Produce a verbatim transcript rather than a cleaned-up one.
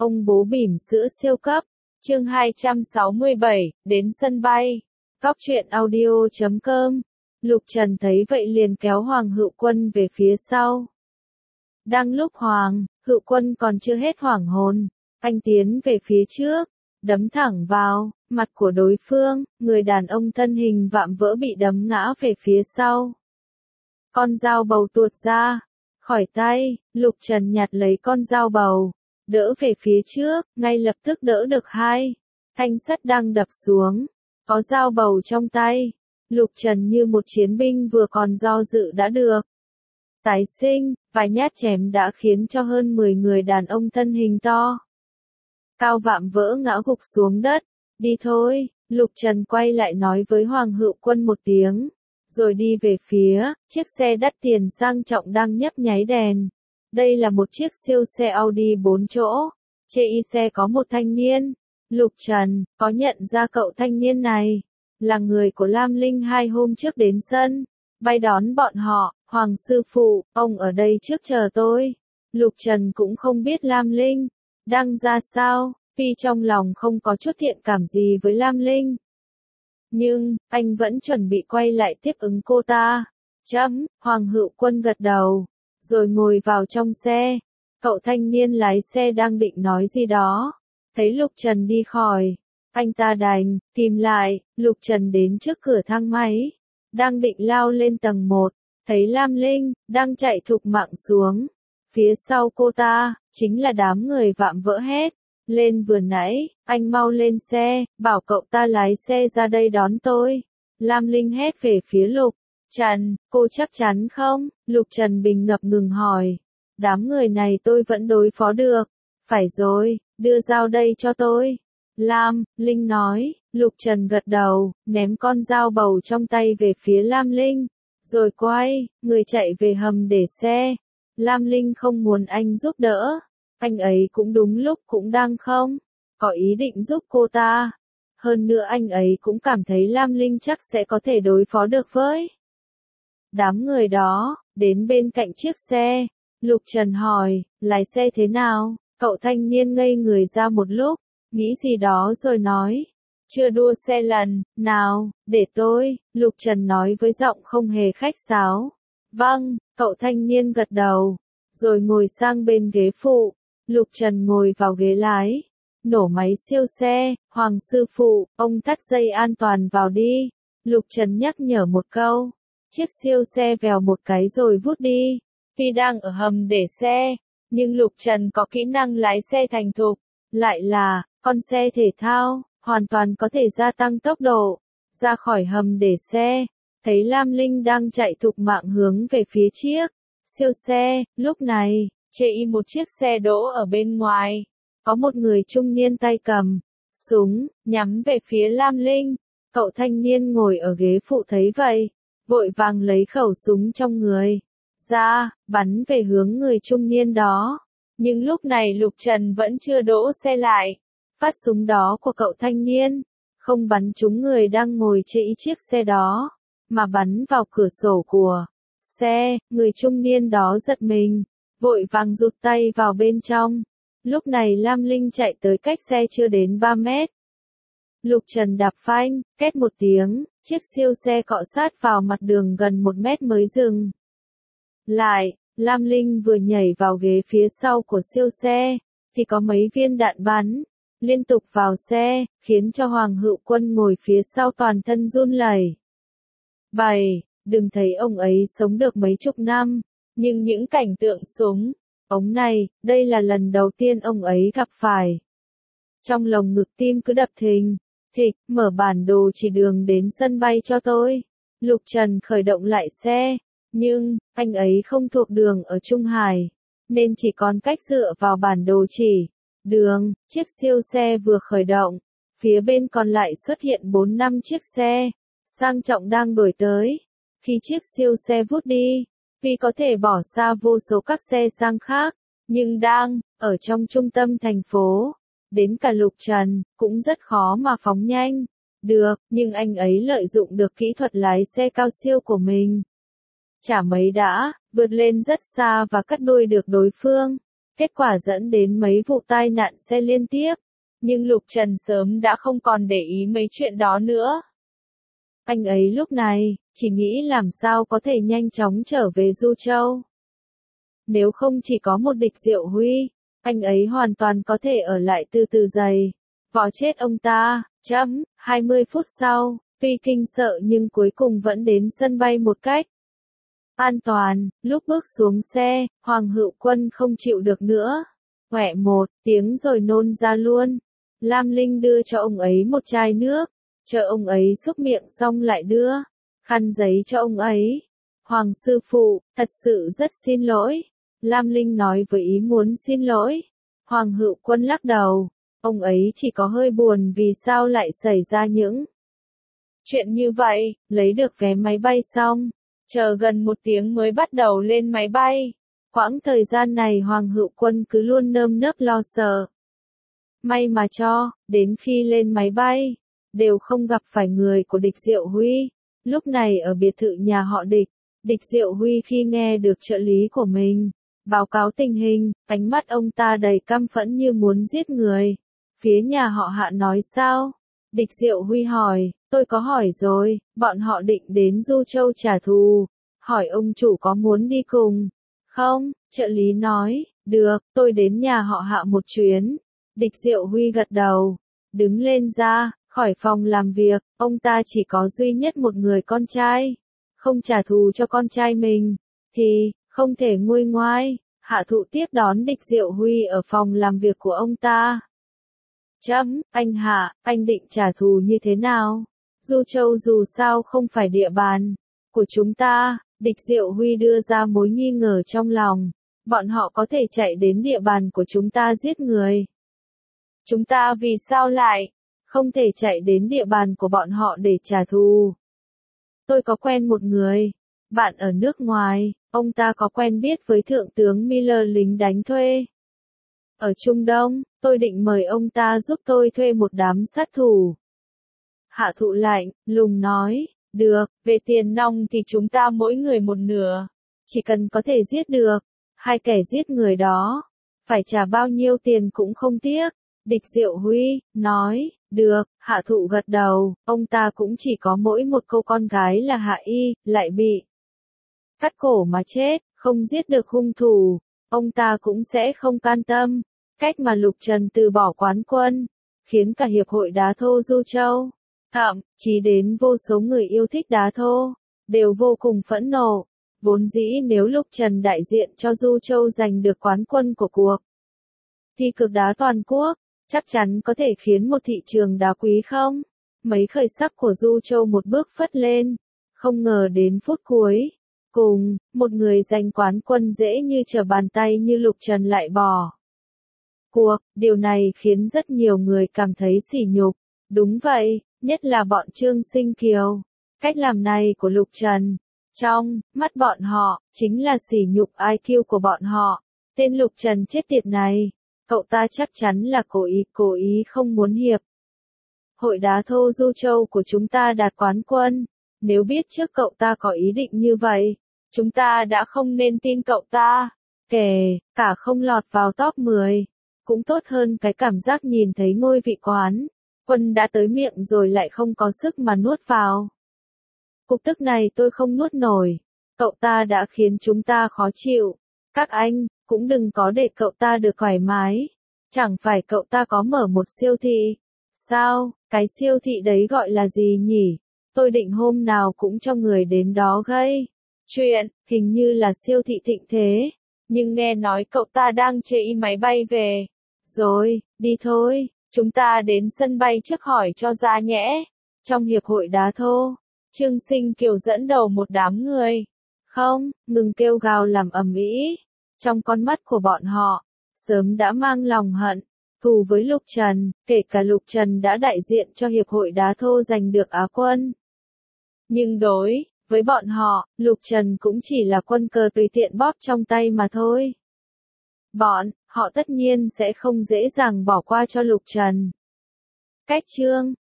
Ông bố bỉm sữa siêu cấp. Chương hai trăm sáu mươi bảy, đến sân bay. Góc truyện audio chấm com. Lục Trần thấy vậy liền kéo Hoàng Hữu Quân về phía sau. Đang lúc Hoàng Hữu Quân còn chưa hết hoảng hồn, anh tiến về phía trước, đấm thẳng vào mặt của đối phương, người đàn ông thân hình vạm vỡ bị đấm ngã về phía sau. Con dao bầu tuột ra khỏi tay, Lục Trần nhặt lấy con dao bầu, đỡ về phía trước, ngay lập tức đỡ được hai thanh sắt đang đập xuống. Có dao bầu trong tay, Lục Trần như một chiến binh vừa còn do dự đã được tái sinh, vài nhát chém đã khiến cho hơn mười người đàn ông thân hình to cao vạm vỡ ngã gục xuống đất. Đi thôi, Lục Trần quay lại nói với Hoàng Hữu Quân một tiếng, rồi đi về phía chiếc xe đắt tiền sang trọng đang nhấp nháy đèn. Đây là một chiếc siêu xe Audi bốn chỗ, trên xe có một thanh niên. Lục Trần có nhận ra cậu thanh niên này là người của Lam Linh hai hôm trước đến sân bay đón bọn họ. Hoàng sư phụ, ông ở đây trước chờ tôi. Lục Trần cũng không biết Lam Linh đang ra sao, vì trong lòng không có chút thiện cảm gì với Lam Linh. Nhưng, anh vẫn chuẩn bị quay lại tiếp ứng cô ta. Chấm, Hoàng Hữu Quân gật đầu, rồi ngồi vào trong xe. Cậu thanh niên lái xe đang định nói gì đó, thấy Lục Trần đi khỏi, anh ta đành tìm lại. Lục Trần đến trước cửa thang máy, đang định lao lên tầng một, thấy Lam Linh đang chạy thục mạng xuống. Phía sau cô ta chính là đám người vạm vỡ hét lên vừa nãy, anh mau lên xe, bảo cậu ta lái xe ra đây đón tôi. Lam Linh hét về phía Lục Trần, cô chắc chắn không? Lục Trần bình ngập ngừng hỏi. Đám người này tôi vẫn đối phó được. Phải rồi, đưa dao đây cho tôi. Lam Linh nói. Lục Trần gật đầu, ném con dao bầu trong tay về phía Lam Linh, rồi quay người chạy về hầm để xe. Lam Linh không muốn anh giúp đỡ, anh ấy cũng đúng lúc cũng đang không có ý định giúp cô ta. Hơn nữa anh ấy cũng cảm thấy Lam Linh chắc sẽ có thể đối phó được với đám người đó. Đến bên cạnh chiếc xe, Lục Trần hỏi, lái xe thế nào? Cậu thanh niên ngây người ra một lúc, nghĩ gì đó rồi nói, chưa đua xe lần nào, để tôi. Lục Trần nói với giọng không hề khách sáo. Vâng, cậu thanh niên gật đầu, rồi ngồi sang bên ghế phụ. Lục Trần ngồi vào ghế lái, nổ máy siêu xe. Hoàng sư phụ, ông thắt dây an toàn vào đi. Lục Trần nhắc nhở một câu. Chiếc siêu xe vèo một cái rồi vút đi. Tuy đang ở hầm để xe, nhưng Lục Trần có kỹ năng lái xe thành thục, lại là con xe thể thao, hoàn toàn có thể gia tăng tốc độ. Ra khỏi hầm để xe, thấy Lam Linh đang chạy thục mạng hướng về phía chiếc siêu xe. Lúc này, trên một chiếc xe đỗ ở bên ngoài, có một người trung niên tay cầm súng, nhắm về phía Lam Linh. Cậu thanh niên ngồi ở ghế phụ thấy vậy, vội vàng lấy khẩu súng trong người ra, bắn về hướng người trung niên đó. Nhưng lúc này Lục Trần vẫn chưa đỗ xe lại. Phát súng đó của cậu thanh niên không bắn trúng người đang ngồi trên chiếc xe đó, mà bắn vào cửa sổ của xe. Người trung niên đó giật mình, vội vàng rụt tay vào bên trong. Lúc này Lam Linh chạy tới cách xe chưa đến ba mét. Lục Trần đạp phanh, két một tiếng, chiếc siêu xe cọ sát vào mặt đường gần một mét mới dừng lại. Lam Linh vừa nhảy vào ghế phía sau của siêu xe, thì có mấy viên đạn bắn liên tục vào xe, khiến cho Hoàng Hữu Quân ngồi phía sau toàn thân run lẩy bẩy. Đừng thấy ông ấy sống được mấy chục năm, nhưng những cảnh tượng súng ống này, đây là lần đầu tiên ông ấy gặp phải. Trong lồng ngực tim cứ đập thình thịch. Mở bản đồ chỉ đường đến sân bay cho tôi. Lục Trần khởi động lại xe, nhưng anh ấy không thuộc đường ở Trung Hải, nên chỉ còn cách dựa vào bản đồ chỉ đường. Chiếc siêu xe vừa khởi động, phía bên còn lại xuất hiện bốn năm chiếc xe sang trọng đang đuổi tới. Khi chiếc siêu xe vút đi, vì có thể bỏ xa vô số các xe sang khác, nhưng đang ở trong trung tâm thành phố, đến cả Lục Trần cũng rất khó mà phóng nhanh được. Nhưng anh ấy lợi dụng được kỹ thuật lái xe cao siêu của mình, chả mấy đã vượt lên rất xa và cắt đuôi được đối phương. Kết quả dẫn đến mấy vụ tai nạn xe liên tiếp. Nhưng Lục Trần sớm đã không còn để ý mấy chuyện đó nữa. Anh ấy lúc này, chỉ nghĩ làm sao có thể nhanh chóng trở về Du Châu. Nếu không chỉ có một Địch Diệu Huy, anh ấy hoàn toàn có thể ở lại từ từ giày, vò chết ông ta. Chấm, hai mươi phút sau, tuy kinh sợ nhưng cuối cùng vẫn đến sân bay một cách an toàn. Lúc bước xuống xe, Hoàng Hữu Quân không chịu được nữa. Quẹ một tiếng rồi nôn ra luôn. Lam Linh đưa cho ông ấy một chai nước, chờ ông ấy xúc miệng xong lại đưa khăn giấy cho ông ấy. Hoàng sư phụ, thật sự rất xin lỗi. Lam Linh nói với ý muốn xin lỗi. Hoàng Hữu Quân lắc đầu. Ông ấy chỉ có hơi buồn vì sao lại xảy ra những chuyện như vậy. Lấy được vé máy bay xong, chờ gần một tiếng mới bắt đầu lên máy bay. Quãng thời gian này Hoàng Hữu Quân cứ luôn nơm nớp lo sợ. May mà cho, đến khi lên máy bay, đều không gặp phải người của Địch Diệu Huy. Lúc này ở biệt thự nhà họ Địch, Địch Diệu Huy khi nghe được trợ lý của mình báo cáo tình hình, ánh mắt ông ta đầy căm phẫn như muốn giết người. Phía nhà họ Hạ nói sao? Địch Diệu Huy hỏi, tôi có hỏi rồi, bọn họ định đến Du Châu trả thù. Hỏi ông chủ có muốn đi cùng? Không, trợ lý nói, được, tôi đến nhà họ Hạ một chuyến. Địch Diệu Huy gật đầu, đứng lên ra, khỏi phòng làm việc. Ông ta chỉ có duy nhất một người con trai, không trả thù cho con trai mình, thì không thể nguôi ngoai. Hạ Thụ tiếp đón Địch Diệu Huy ở phòng làm việc của ông ta. Chấm, anh Hạ, anh định trả thù như thế nào? Du Châu dù sao không phải địa bàn của chúng ta. Địch Diệu Huy đưa ra mối nghi ngờ trong lòng. Bọn họ có thể chạy đến địa bàn của chúng ta giết người. Chúng ta vì sao lại không thể chạy đến địa bàn của bọn họ để trả thù? Tôi có quen một người bạn ở nước ngoài, ông ta có quen biết với Thượng tướng Miller lính đánh thuê ở Trung Đông, tôi định mời ông ta giúp tôi thuê một đám sát thủ. Hạ Thụ lạnh lùng nói, được, về tiền nong thì chúng ta mỗi người một nửa, chỉ cần có thể giết được hai kẻ giết người đó, phải trả bao nhiêu tiền cũng không tiếc. Địch Diệu Huy nói, được. Hạ Thụ gật đầu. Ông ta cũng chỉ có mỗi một cô con gái là Hạ Y, lại bị cắt cổ mà chết, không giết được hung thủ, ông ta cũng sẽ không can tâm. Cách mà Lục Trần từ bỏ quán quân, khiến cả hiệp hội đá thô Du Châu, thậm chí đến vô số người yêu thích đá thô, đều vô cùng phẫn nộ. Vốn dĩ nếu Lục Trần đại diện cho Du Châu giành được quán quân của cuộc thi cực đá toàn quốc, chắc chắn có thể khiến một thị trường đá quý không mấy khởi sắc của Du Châu một bước phất lên. Không ngờ đến phút cuối cùng, một người giành quán quân dễ như trở bàn tay như Lục Trần lại bỏ cuộc. Điều này khiến rất nhiều người cảm thấy sỉ nhục. Đúng vậy, nhất là bọn Trương Sinh Kiều. Cách làm này của Lục Trần, trong mắt bọn họ, chính là sỉ nhục i kiu của bọn họ. Tên Lục Trần chết tiệt này, cậu ta chắc chắn là cố ý, cố ý không muốn hiệp hội đá thô Du Châu của chúng ta đạt quán quân. Nếu biết trước cậu ta có ý định như vậy, chúng ta đã không nên tin cậu ta. Kể cả không lọt vào top mười, cũng tốt hơn cái cảm giác nhìn thấy ngôi vị quán quân đã tới miệng rồi lại không có sức mà nuốt vào. Cục tức này tôi không nuốt nổi. Cậu ta đã khiến chúng ta khó chịu. Các anh, cũng đừng có để cậu ta được thoải mái. Chẳng phải cậu ta có mở một siêu thị? Sao, cái siêu thị đấy gọi là gì nhỉ? Tôi định hôm nào cũng cho người đến đó gây chuyện, hình như là siêu thị Thịnh Thế. Nhưng nghe nói cậu ta đang chạy máy bay về. Rồi, đi thôi, chúng ta đến sân bay trước hỏi cho ra nhẽ. Trong hiệp hội đá thô, Trương Sinh Kiều dẫn đầu một đám người. Không, ngừng kêu gào làm ầm ĩ. Trong con mắt của bọn họ, sớm đã mang lòng hận thù với Lục Trần, kể cả Lục Trần đã đại diện cho hiệp hội đá thô giành được Á quân. Nhưng đối với bọn họ, Lục Trần cũng chỉ là quân cờ tùy tiện bóp trong tay mà thôi. Bọn họ tất nhiên sẽ không dễ dàng bỏ qua cho Lục Trần. Cách chương